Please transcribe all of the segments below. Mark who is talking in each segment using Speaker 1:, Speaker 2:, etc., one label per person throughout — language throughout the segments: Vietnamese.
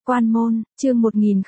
Speaker 1: Quan môn, chương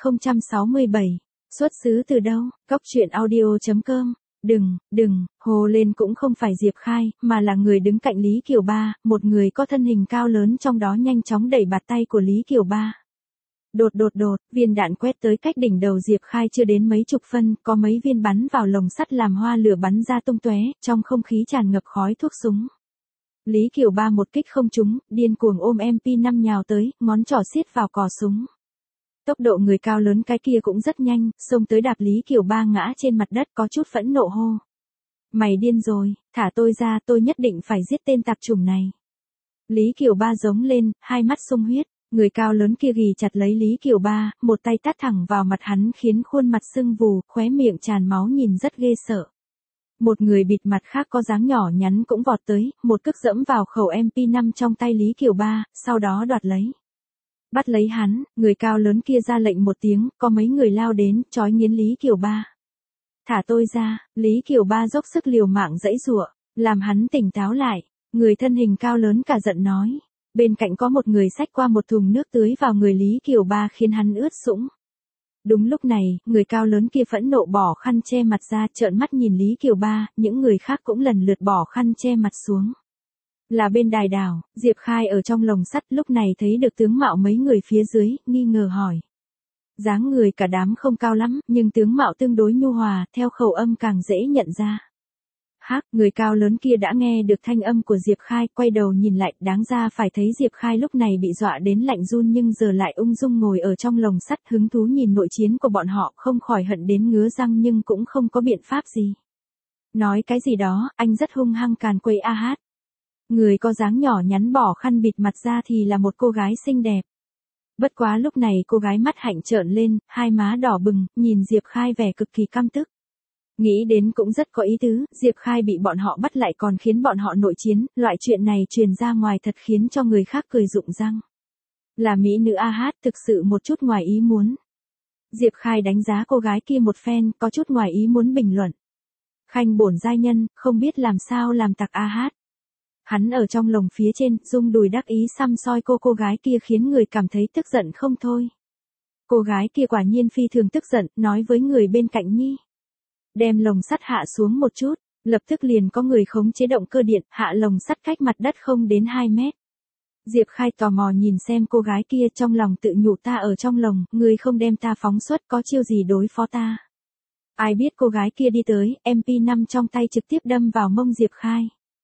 Speaker 1: 1067. Xuất xứ từ đâu? Cóc truyện audio.com. Đừng, hồ lên cũng không phải Diệp Khai, mà là người đứng cạnh Lý Kiều Ba, một người có thân hình cao lớn trong đó nhanh chóng đẩy bạt tay của Lý Kiều Ba. Đột, viên đạn quét tới cách đỉnh đầu Diệp Khai chưa đến mấy chục phân, có mấy viên bắn vào lồng sắt làm hoa lửa bắn ra tung tóe, trong không khí tràn ngập khói thuốc súng. Lý Kiều Ba một kích không trúng, điên cuồng ôm MP5 nhào tới, ngón trỏ siết vào cò súng. Tốc độ người cao lớn cái kia cũng rất nhanh, xông tới đạp Lý Kiều Ba ngã trên mặt đất có chút phẫn nộ hô. Mày điên rồi, thả tôi ra, tôi nhất định phải giết tên tạp chủng này. Lý Kiều Ba giống lên, hai mắt sung huyết, người cao lớn kia ghì chặt lấy Lý Kiều Ba, một tay tát thẳng vào mặt hắn khiến khuôn mặt sưng vù, khóe miệng tràn máu nhìn rất ghê sợ. Một người bịt mặt khác có dáng nhỏ nhắn cũng vọt tới, một cước dẫm vào khẩu MP5 trong tay Lý Kiều Ba, sau đó đoạt lấy. Bắt lấy hắn, người cao lớn kia ra lệnh một tiếng, có mấy người lao đến, trói nghiến Lý Kiều Ba. Thả tôi ra, Lý Kiều Ba dốc sức liều mạng giãy giụa, làm hắn tỉnh táo lại, người thân hình cao lớn cả giận nói. Bên cạnh có một người xách qua một thùng nước tưới vào người Lý Kiều Ba khiến hắn ướt sũng. Đúng lúc này, người cao lớn kia phẫn nộ bỏ khăn che mặt ra trợn mắt nhìn Lý Kiều Ba, những người khác cũng lần lượt bỏ khăn che mặt xuống. Là bên đài đảo, Diệp Khai ở trong lồng sắt lúc này thấy được tướng mạo mấy người phía dưới, nghi ngờ hỏi. Dáng người cả đám không cao lắm, nhưng tướng mạo tương đối nhu hòa, theo khẩu âm càng dễ nhận ra. Người cao lớn kia đã nghe được thanh âm của Diệp Khai, quay đầu nhìn lại, đáng ra phải thấy Diệp Khai lúc này bị dọa đến lạnh run nhưng giờ lại ung dung ngồi ở trong lồng sắt hứng thú nhìn nội chiến của bọn họ, không khỏi hận đến ngứa răng nhưng cũng không có biện pháp gì. Nói cái gì đó, anh rất hung hăng càn quấy a hát. Người có dáng nhỏ nhắn bỏ khăn bịt mặt ra thì là một cô gái xinh đẹp. Bất quá lúc này cô gái mắt hạnh trợn lên, hai má đỏ bừng, nhìn Diệp Khai vẻ cực kỳ căm tức. Nghĩ đến cũng rất có ý tứ, Diệp Khai bị bọn họ bắt lại còn khiến bọn họ nội chiến, loại chuyện này truyền ra ngoài thật khiến cho người khác cười rụng răng. Là mỹ nữ a hát thực sự một chút ngoài ý muốn. Diệp Khai đánh giá cô gái kia một phen, có chút ngoài ý muốn bình luận. Khanh bổn giai nhân, không biết làm sao làm tặc a hát. Hắn ở trong lồng phía trên, rung đùi đắc ý xăm soi cô gái kia khiến người cảm thấy tức giận không thôi. Cô gái kia quả nhiên phi thường tức giận, nói với người bên cạnh nhi. Đem lồng sắt hạ xuống một chút, lập tức liền có người khống chế động cơ điện, hạ lồng sắt cách mặt đất không đến 2 mét. Diệp Khai tò mò nhìn xem cô gái kia trong lòng tự nhủ ta ở trong lồng, người không đem ta phóng xuất có chiêu gì đối phó ta. Ai biết cô gái kia đi tới, MP5 trong tay trực tiếp đâm vào mông Diệp Khai.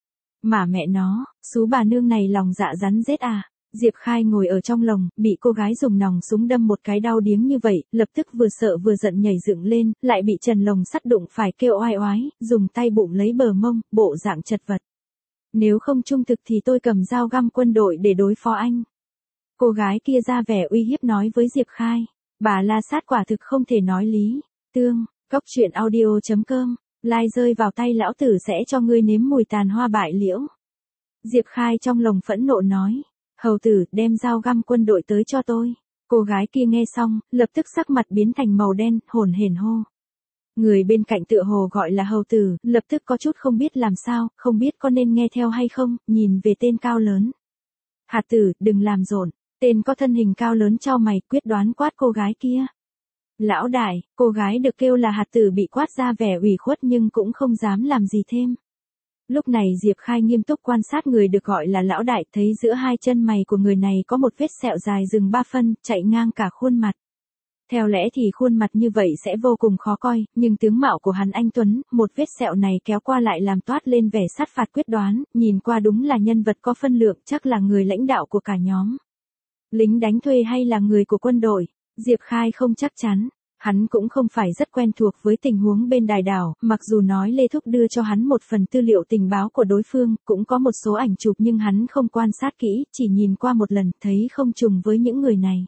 Speaker 1: Mà mẹ nó, xú bà nương này lòng dạ rắn rết à. Diệp Khai ngồi ở trong lồng, bị cô gái dùng nòng súng đâm một cái đau điếng như vậy, lập tức vừa sợ vừa giận nhảy dựng lên, lại bị trần lồng sắt đụng phải kêu oai oái, dùng tay bụng lấy bờ mông, bộ dạng chật vật. Nếu không trung thực thì tôi cầm dao găm quân đội để đối phó anh. Cô gái kia ra vẻ uy hiếp nói với Diệp Khai, bà La Sát quả thực không thể nói lý. Cóc truyện audio.com, like rơi vào tay lão tử sẽ cho ngươi nếm mùi tàn hoa bại liễu. Diệp Khai trong lòng phẫn nộ nói. Hầu tử, đem dao găm quân đội tới cho tôi. Cô gái kia nghe xong, lập tức sắc mặt biến thành màu đen, hổn hển hô. Người bên cạnh tựa hồ gọi là hầu tử, lập tức có chút không biết làm sao, không biết có nên nghe theo hay không, nhìn về tên cao lớn. Hạt tử, đừng làm rộn. Tên có thân hình cao lớn chau mày, quyết đoán quát cô gái kia. Lão đại, cô gái được kêu là hạt tử bị quát ra vẻ ủy khuất nhưng cũng không dám làm gì thêm. Lúc này Diệp Khai nghiêm túc quan sát người được gọi là lão đại, thấy giữa hai chân mày của người này có một vết sẹo dài chừng 3 phân, chạy ngang cả khuôn mặt. Theo lẽ thì khuôn mặt như vậy sẽ vô cùng khó coi, nhưng tướng mạo của hắn anh tuấn, một vết sẹo này kéo qua lại làm toát lên vẻ sát phạt quyết đoán, nhìn qua đúng là nhân vật có phân lượng, chắc là người lãnh đạo của cả nhóm. Lính đánh thuê hay là người của quân đội, Diệp Khai không chắc chắn. Hắn cũng không phải rất quen thuộc với tình huống bên đài đảo, mặc dù nói Lê Thúc đưa cho hắn một phần tư liệu tình báo của đối phương, cũng có một số ảnh chụp nhưng hắn không quan sát kỹ, chỉ nhìn qua một lần, thấy không trùng với những người này.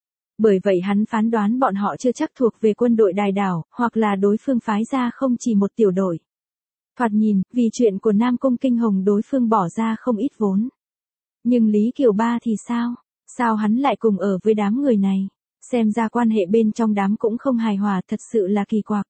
Speaker 1: Bởi vậy hắn phán đoán bọn họ chưa chắc thuộc về quân đội đài đảo, hoặc là đối phương phái ra không chỉ một tiểu đội. Thoạt nhìn, vì chuyện của Nam Cung Kinh Hồng đối phương bỏ ra không ít vốn. Nhưng Lý Kiều Ba thì sao? Sao hắn lại cùng ở với đám người này? Xem ra quan hệ bên trong đám cũng không hài hòa, thật sự là kỳ quặc.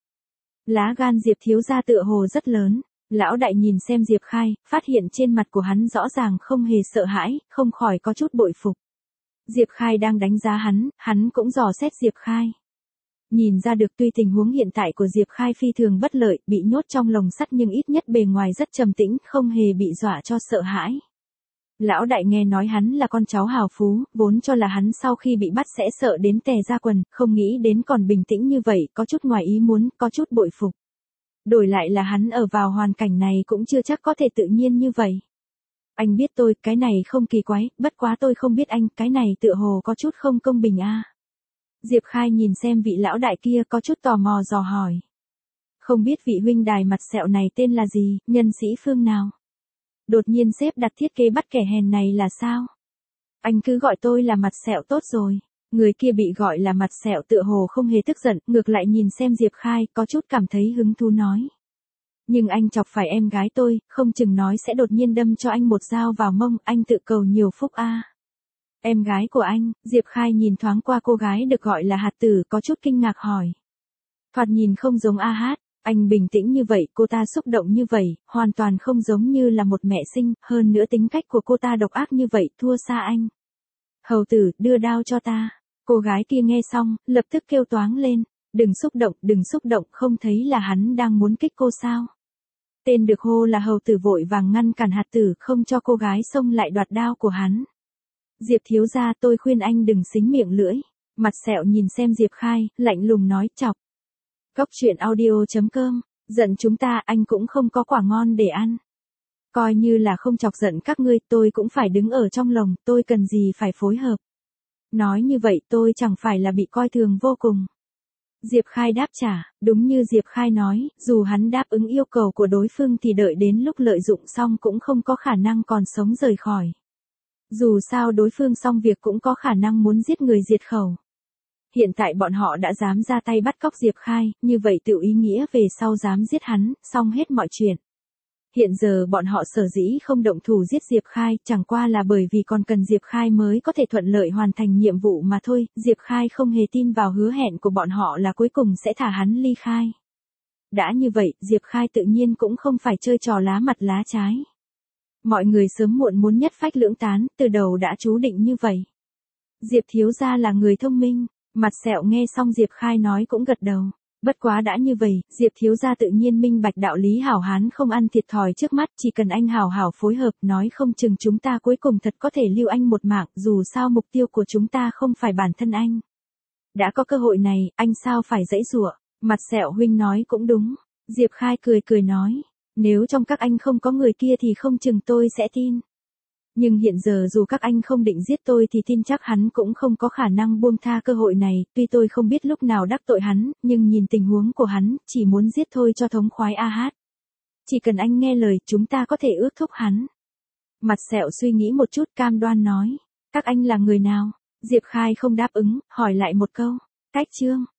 Speaker 1: Lá gan Diệp thiếu gia tựa hồ rất lớn. Lão đại nhìn xem Diệp Khai, phát hiện trên mặt của hắn rõ ràng không hề sợ hãi, không khỏi có chút bội phục. Diệp Khai đang đánh giá hắn cũng dò xét Diệp Khai. Nhìn ra được tuy tình huống hiện tại của Diệp Khai phi thường bất lợi, bị nhốt trong lồng sắt nhưng ít nhất bề ngoài rất trầm tĩnh, không hề bị dọa cho sợ hãi. Lão đại nghe nói hắn là con cháu hào phú, vốn cho là hắn sau khi bị bắt sẽ sợ đến tè ra quần, không nghĩ đến còn bình tĩnh như vậy, có chút ngoài ý muốn, có chút bội phục. Đổi lại là hắn ở vào hoàn cảnh này cũng chưa chắc có thể tự nhiên như vậy. Anh biết tôi, cái này không kỳ quái, bất quá tôi không biết anh, cái này tựa hồ có chút không công bình a. Diệp Khai nhìn xem vị lão đại kia có chút tò mò dò hỏi. Không biết vị huynh đài mặt sẹo này tên là gì, nhân sĩ phương nào? Đột nhiên sếp đặt thiết kế bắt kẻ hèn này là sao? Anh cứ gọi tôi là mặt sẹo tốt rồi. Người kia bị gọi là mặt sẹo tựa hồ không hề tức giận, ngược lại nhìn xem Diệp Khai có chút cảm thấy hứng thú nói. Nhưng anh chọc phải em gái tôi, không chừng nói sẽ đột nhiên đâm cho anh một dao vào mông, anh tự cầu nhiều phúc a. Em gái của anh, Diệp Khai nhìn thoáng qua cô gái được gọi là Hạt Tử có chút kinh ngạc hỏi. Thoạt nhìn không giống A Hát, anh bình tĩnh như vậy, cô ta xúc động như vậy, hoàn toàn không giống như là một mẹ sinh, hơn nữa tính cách của cô ta độc ác như vậy, thua xa anh. Hầu tử, đưa đao cho ta. Cô gái kia nghe xong, lập tức kêu toáng lên, đừng xúc động, không thấy là hắn đang muốn kích cô sao. Tên được hô là Hầu tử vội vàng ngăn cản Hạt Tử không cho cô gái xông lại đoạt đao của hắn. Diệp thiếu gia, tôi khuyên anh đừng xính miệng lưỡi. Mặt sẹo nhìn xem Diệp Khai, lạnh lùng nói chọc. Cốc truyện audio.com, giận chúng ta anh cũng không có quả ngon để ăn. Coi như là không chọc giận các ngươi, tôi cũng phải đứng ở trong lồng, tôi cần gì phải phối hợp. Nói như vậy tôi chẳng phải là bị coi thường vô cùng. Diệp Khai đáp trả, đúng như Diệp Khai nói, dù hắn đáp ứng yêu cầu của đối phương thì đợi đến lúc lợi dụng xong cũng không có khả năng còn sống rời khỏi. Dù sao đối phương xong việc cũng có khả năng muốn giết người diệt khẩu. Hiện tại bọn họ đã dám ra tay bắt cóc Diệp Khai, như vậy tự ý nghĩa về sau dám giết hắn, xong hết mọi chuyện. Hiện giờ bọn họ sở dĩ không động thủ giết Diệp Khai, chẳng qua là bởi vì còn cần Diệp Khai mới có thể thuận lợi hoàn thành nhiệm vụ mà thôi, Diệp Khai không hề tin vào hứa hẹn của bọn họ là cuối cùng sẽ thả hắn ly khai. Đã như vậy, Diệp Khai tự nhiên cũng không phải chơi trò lá mặt lá trái. Mọi người sớm muộn muốn nhất phách lưỡng tán, từ đầu đã chú định như vậy. Diệp thiếu gia là người thông minh, mặt sẹo nghe xong Diệp Khai nói cũng gật đầu. Bất quá đã như vậy, Diệp thiếu gia tự nhiên minh bạch đạo lý hảo hán không ăn thiệt thòi trước mắt, chỉ cần anh hảo hảo phối hợp, nói không chừng chúng ta cuối cùng thật có thể lưu anh một mạng, dù sao mục tiêu của chúng ta không phải bản thân anh. Đã có cơ hội này, anh sao phải giãy giụa? Mặt sẹo huynh nói cũng đúng. Diệp Khai cười nói, nếu trong các anh không có người kia thì không chừng tôi sẽ tin. Nhưng hiện giờ dù các anh không định giết tôi thì tin chắc hắn cũng không có khả năng buông tha cơ hội này, tuy tôi không biết lúc nào đắc tội hắn, nhưng nhìn tình huống của hắn, chỉ muốn giết thôi cho thống khoái A Hát. Chỉ cần anh nghe lời, chúng ta có thể ước thúc hắn. Mặt sẹo suy nghĩ một chút cam đoan nói, các anh là người nào? Diệp Khai không đáp ứng, hỏi lại một câu, Cách Trương.